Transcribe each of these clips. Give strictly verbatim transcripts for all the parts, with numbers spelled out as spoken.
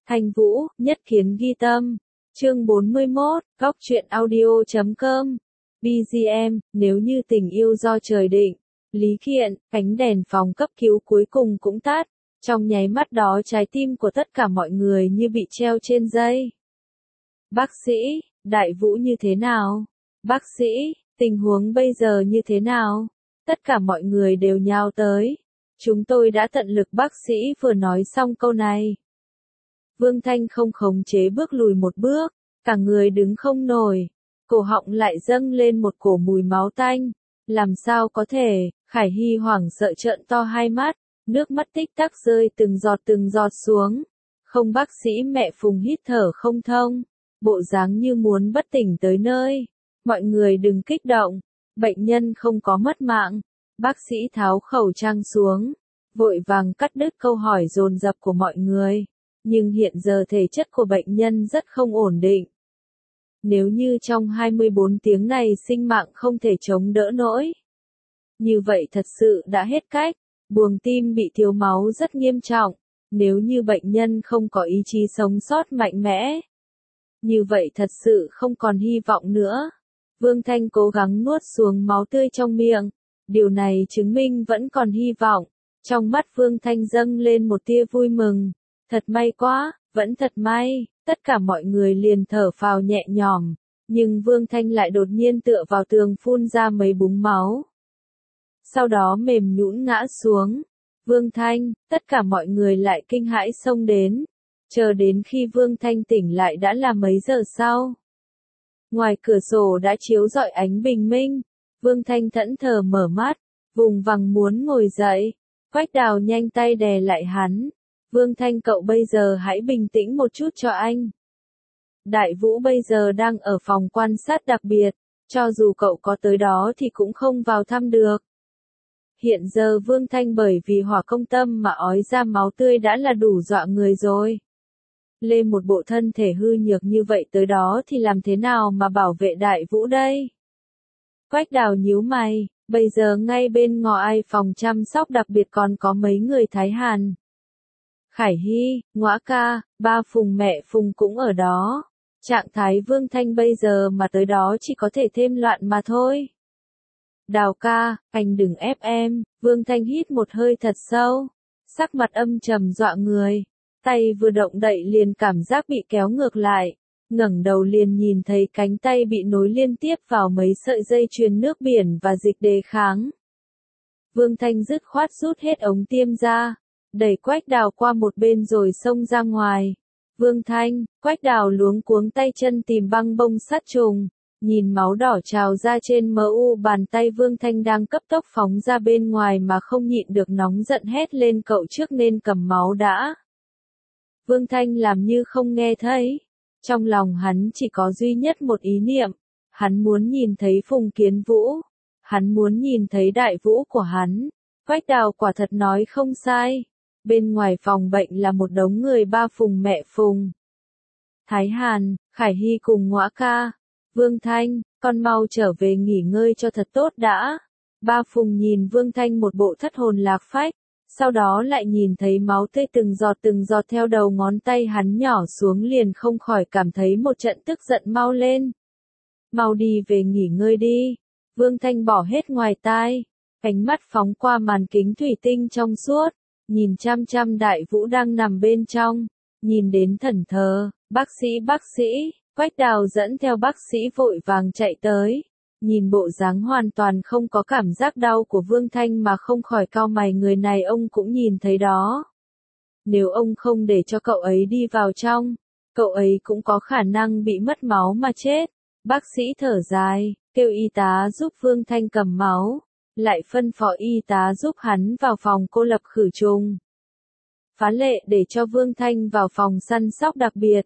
Thanh Vũ, Nhất Kiến Ghi Tâm. Chương bốn mươi mốt, góc truyện audio chấm com. bê giê em, nếu như tình yêu do trời định. Lý Kiện, ánh đèn phòng cấp cứu cuối cùng cũng tắt. Trong nháy mắt đó trái tim của tất cả mọi người như bị treo trên dây. Bác sĩ, Đại Vũ như thế nào? Bác sĩ, tình huống bây giờ như thế nào? Tất cả mọi người đều nhao tới. Chúng tôi đã tận lực, bác sĩ vừa nói xong câu này. Vương Thanh không khống chế bước lùi một bước, cả người đứng không nổi, cổ họng lại dâng lên một cổ mùi máu tanh. Làm sao có thể? Khải Hy hoảng sợ trợn to hai mắt, nước mắt tích tắc rơi từng giọt từng giọt xuống. Không, bác sĩ mẹ Phùng hít thở không thông, bộ dáng như muốn bất tỉnh tới nơi. Mọi người đừng kích động, bệnh nhân không có mất mạng. Bác sĩ tháo khẩu trang xuống, vội vàng cắt đứt câu hỏi dồn dập của mọi người. Nhưng hiện giờ thể chất của bệnh nhân rất không ổn định. Nếu như trong hai mươi bốn tiếng này sinh mạng không thể chống đỡ nổi, như vậy thật sự đã hết cách. Buồng tim bị thiếu máu rất nghiêm trọng. Nếu như bệnh nhân không có ý chí sống sót mạnh mẽ, như vậy thật sự không còn hy vọng nữa. Vương Thanh cố gắng nuốt xuống máu tươi trong miệng. Điều này chứng minh vẫn còn hy vọng. Trong mắt Vương Thanh dâng lên một tia vui mừng. Thật may quá, vẫn thật may. Tất cả mọi người liền thở phào nhẹ nhõm. Nhưng Vương Thanh lại đột nhiên tựa vào tường phun ra mấy búng máu. Sau đó mềm nhũn ngã xuống. Vương Thanh, tất cả mọi người lại kinh hãi xông đến. Chờ đến khi Vương Thanh tỉnh lại đã là mấy giờ sau. Ngoài cửa sổ đã chiếu rọi ánh bình minh. Vương Thanh thẫn thờ mở mắt, vùng vằng muốn ngồi dậy. Quách Đào nhanh tay đè lại hắn. Vương Thanh, cậu bây giờ hãy bình tĩnh một chút cho anh. Đại Vũ bây giờ đang ở phòng quan sát đặc biệt, cho dù cậu có tới đó thì cũng không vào thăm được. Hiện giờ Vương Thanh bởi vì hỏa công tâm mà ói ra máu tươi đã là đủ dọa người rồi. Lên một bộ thân thể hư nhược như vậy tới đó thì làm thế nào mà bảo vệ Đại Vũ đây? Quách Đào nhíu mày, bây giờ ngay bên ngõ ai phòng chăm sóc đặc biệt còn có mấy người Thái Hàn. Khải Hy, Ngõa ca, ba Phùng mẹ Phùng cũng ở đó. Trạng thái Vương Thanh bây giờ mà tới đó chỉ có thể thêm loạn mà thôi. Đào ca, anh đừng ép em. Vương Thanh hít một hơi thật sâu. Sắc mặt âm trầm dọa người. Tay vừa động đậy liền cảm giác bị kéo ngược lại. Ngẩng đầu liền nhìn thấy cánh tay bị nối liên tiếp vào mấy sợi dây chuyền nước biển và dịch đề kháng. Vương Thanh dứt khoát rút hết ống tiêm ra, đẩy Quách Đào qua một bên rồi xông ra ngoài. Vương Thanh, Quách Đào luống cuống tay chân tìm băng bông sát trùng, nhìn máu đỏ trào ra trên mờ u bàn tay Vương Thanh đang cấp tốc phóng ra bên ngoài mà không nhịn được nóng giận hét lên, cậu trước nên cầm máu đã. Vương Thanh làm như không nghe thấy. Trong lòng hắn chỉ có duy nhất một ý niệm. Hắn muốn nhìn thấy Phùng Kiến Vũ. Hắn muốn nhìn thấy Đại Vũ của hắn. Quách Đào quả thật nói không sai. Bên ngoài phòng bệnh là một đống người, ba Phùng mẹ Phùng. Thái Hàn, Khải Hy cùng Ngõa ca. Vương Thanh, con mau trở về nghỉ ngơi cho thật tốt đã. Ba Phùng nhìn Vương Thanh một bộ thất hồn lạc phách. Sau đó lại nhìn thấy máu tươi từng giọt từng giọt theo đầu ngón tay hắn nhỏ xuống liền không khỏi cảm thấy một trận tức giận mau lên. Mau đi về nghỉ ngơi đi. Vương Thanh bỏ hết ngoài tai. Ánh mắt phóng qua màn kính thủy tinh trong suốt. Nhìn chăm chăm Đại Vũ đang nằm bên trong. Nhìn đến thẫn thờ. Bác sĩ bác sĩ. Quách Đào dẫn theo bác sĩ vội vàng chạy tới. Nhìn bộ dáng hoàn toàn không có cảm giác đau của Vương Thanh mà không khỏi cau mày, người này ông cũng nhìn thấy đó. Nếu ông không để cho cậu ấy đi vào trong, cậu ấy cũng có khả năng bị mất máu mà chết. Bác sĩ thở dài, kêu y tá giúp Vương Thanh cầm máu, lại phân phó y tá giúp hắn vào phòng cô lập khử trùng. Phá lệ để cho Vương Thanh vào phòng săn sóc đặc biệt.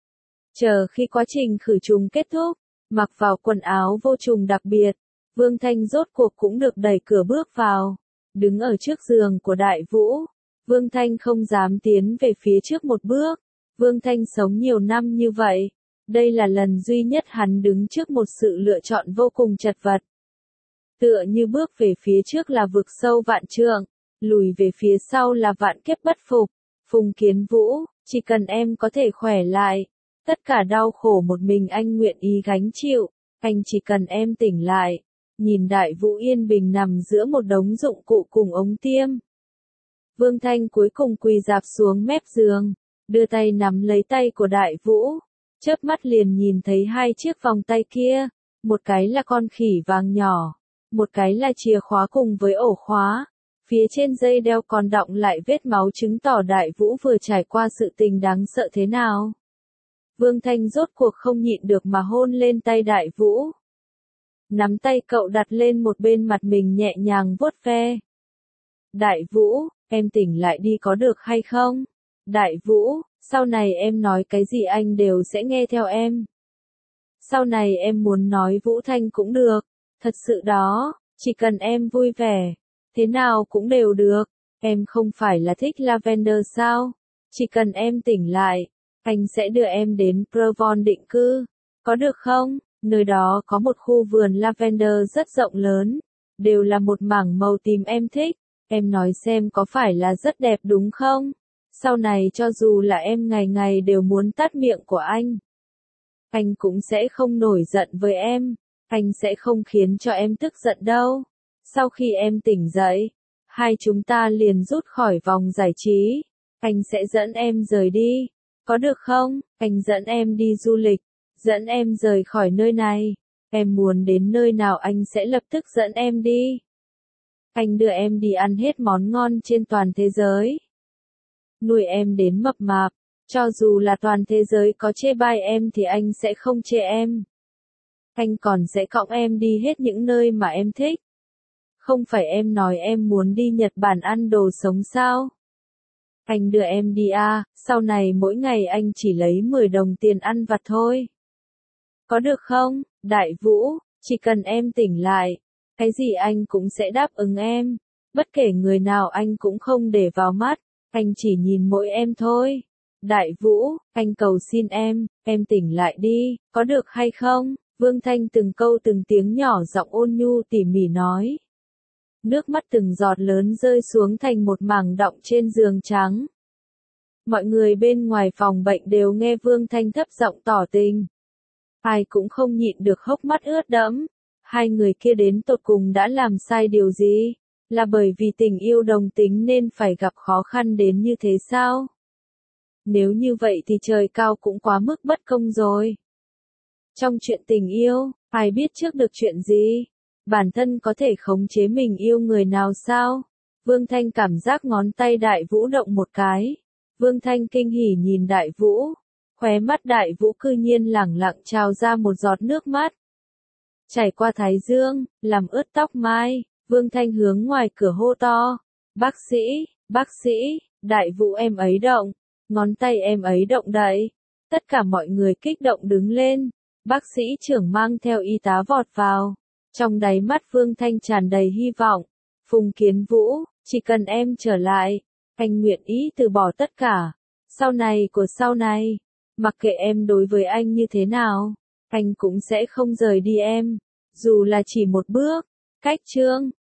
Chờ khi quá trình khử trùng kết thúc, mặc vào quần áo vô trùng đặc biệt, Vương Thanh rốt cuộc cũng được đẩy cửa bước vào. Đứng ở trước giường của Đại Vũ, Vương Thanh không dám tiến về phía trước một bước. Vương Thanh sống nhiều năm như vậy, đây là lần duy nhất hắn đứng trước một sự lựa chọn vô cùng chật vật. Tựa như bước về phía trước là vực sâu vạn trượng, lùi về phía sau là vạn kiếp bất phục. Phùng Kiến Vũ, Chỉ cần em có thể khỏe lại, tất cả đau khổ một mình anh nguyện ý gánh chịu, anh chỉ cần em tỉnh lại. Nhìn Đại Vũ yên bình nằm giữa một đống dụng cụ cùng ống tiêm. Vương Thanh cuối cùng quỳ rạp xuống mép giường, đưa tay nắm lấy tay của Đại Vũ, chớp mắt liền nhìn thấy hai chiếc vòng tay kia, một cái là con khỉ vàng nhỏ, một cái là chìa khóa cùng với ổ khóa. Phía trên dây đeo còn đọng lại vết máu chứng tỏ Đại Vũ vừa trải qua sự tình đáng sợ thế nào. Vương Thanh rốt cuộc không nhịn được mà hôn lên tay Đại Vũ. Nắm tay cậu đặt lên một bên mặt mình nhẹ nhàng vuốt ve. Đại Vũ, em tỉnh lại đi có được hay không? Đại Vũ, sau này em nói cái gì anh đều sẽ nghe theo em. Sau này em muốn nói Vũ Thanh cũng được, thật sự đó, chỉ cần em vui vẻ, thế nào cũng đều được. Em không phải là thích Lavender sao? Chỉ cần em tỉnh lại, anh sẽ đưa em đến Provon định cư, có được không? Nơi đó có một khu vườn Lavender rất rộng lớn, đều là một mảng màu tím em thích. Em nói xem có phải là rất đẹp đúng không? Sau này cho dù là em ngày ngày đều muốn tát miệng của anh, anh cũng sẽ không nổi giận với em, anh sẽ không khiến cho em tức giận đâu. Sau khi em tỉnh dậy, hai chúng ta liền rút khỏi vòng giải trí, anh sẽ dẫn em rời đi, có được không? Anh dẫn em đi du lịch, dẫn em rời khỏi nơi này, em muốn đến nơi nào anh sẽ lập tức dẫn em đi. Anh đưa em đi ăn hết món ngon trên toàn thế giới. Nuôi em đến mập mạp, cho dù là toàn thế giới có chê bai em thì anh sẽ không chê em. Anh còn sẽ cõng em đi hết những nơi mà em thích. Không phải em nói em muốn đi Nhật Bản ăn đồ sống sao? Anh đưa em đi à, sau này mỗi ngày anh chỉ lấy mười đồng tiền ăn vặt thôi. Có được không, Đại Vũ, chỉ cần em tỉnh lại, cái gì anh cũng sẽ đáp ứng em. Bất kể người nào anh cũng không để vào mắt, anh chỉ nhìn mỗi em thôi. Đại Vũ, anh cầu xin em, em tỉnh lại đi, có được hay không? Vương Thanh từng câu từng tiếng nhỏ giọng ôn nhu tỉ mỉ nói. Nước mắt từng giọt lớn rơi xuống thành một mảng đọng trên giường trắng. Mọi người bên ngoài phòng bệnh đều nghe Vương Thanh thấp giọng tỏ tình. Ai cũng không nhịn được hốc mắt ướt đẫm. Hai người kia đến tột cùng đã làm sai điều gì? Là bởi vì tình yêu đồng tính nên phải gặp khó khăn đến như thế sao? Nếu như vậy thì trời cao cũng quá mức bất công rồi. Trong chuyện tình yêu, ai biết trước được chuyện gì? Bản thân có thể khống chế mình yêu người nào sao? Vương Thanh cảm giác ngón tay Đại Vũ động một cái. Vương Thanh kinh hỉ nhìn Đại Vũ. Khóe mắt Đại Vũ cư nhiên lẳng lặng trào ra một giọt nước mắt. Chảy qua thái dương, làm ướt tóc mai, Vương Thanh hướng ngoài cửa hô to. Bác sĩ, bác sĩ, Đại Vũ em ấy động, ngón tay em ấy động đậy. Tất cả mọi người kích động đứng lên. Bác sĩ trưởng mang theo y tá vọt vào. Trong đáy mắt Vương Thanh tràn đầy hy vọng. Phùng Kiến Vũ, chỉ cần em trở lại, anh nguyện ý từ bỏ tất cả. Sau này của sau này, mặc kệ em đối với anh như thế nào, anh cũng sẽ không rời đi em. Dù là chỉ một bước. Cách chương